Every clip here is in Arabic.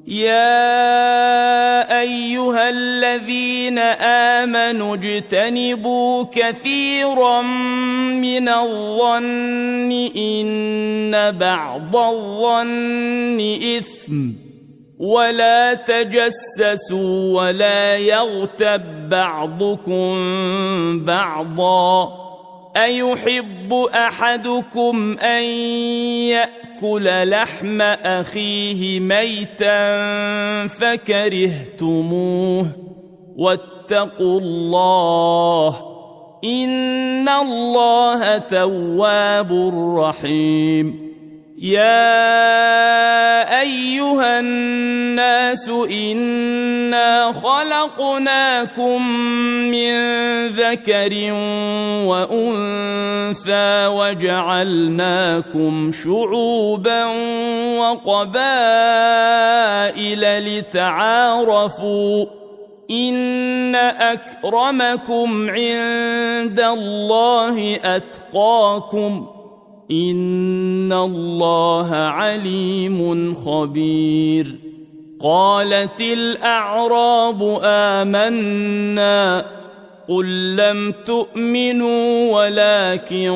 يا أيها الذين آمنوا اجتنبوا كثيرا من الظن إن بعض الظن إثم ولا تجسسوا ولا يغتب بعضكم بعضا أيحب أحدكم أن يأكل لحم أخيه ميتا فكرهتموه واتقوا الله إن الله تواب رحيم يا أيها الناس إنا خلقناكم من ذكر وأنثى وجعلناكم شعوبا وقبائل لتعارفوا إن أكرمكم عند الله أتقاكم إن الله عليم خبير قالت الأعراب آمنا قل لم تؤمنوا ولكن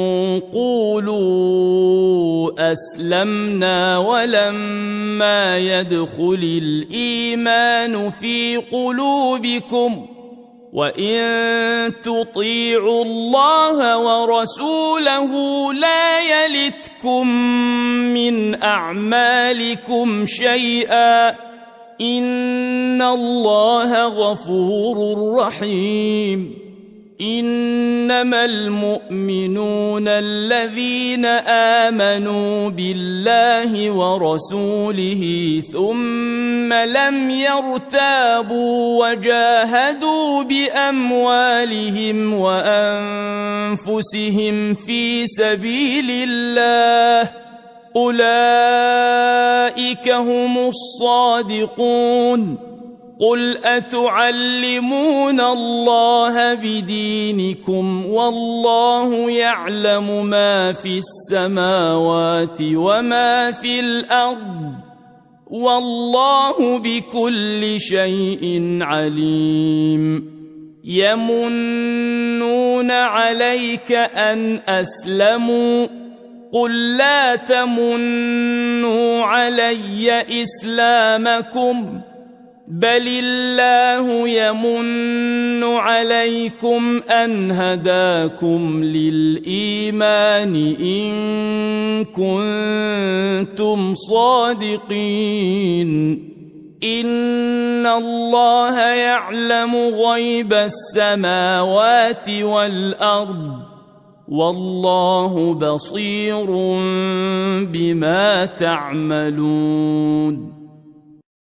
قولوا أسلمنا ولما يدخل الإيمان في قلوبكم وإن تطيعوا الله ورسوله لا يلتكم من أعمالكم شيئا إن الله غفور رحيم إنما المؤمنون الذين آمنوا بالله ورسوله ثم لم يرتابوا وجاهدوا بأموالهم وأنفسهم في سبيل الله أولئك هم الصادقون قل أتعلمون الله بدينكم والله يعلم ما في السماوات وما في الأرض والله بكل شيء عليم يمنون عليك أن أسلموا قل لا تمنوا علي إسلامكم بل الله يمن عليكم أن هداكم للإيمان إن كنتم صادقين إن الله يعلم غيب السماوات والأرض والله بصير بما تعملون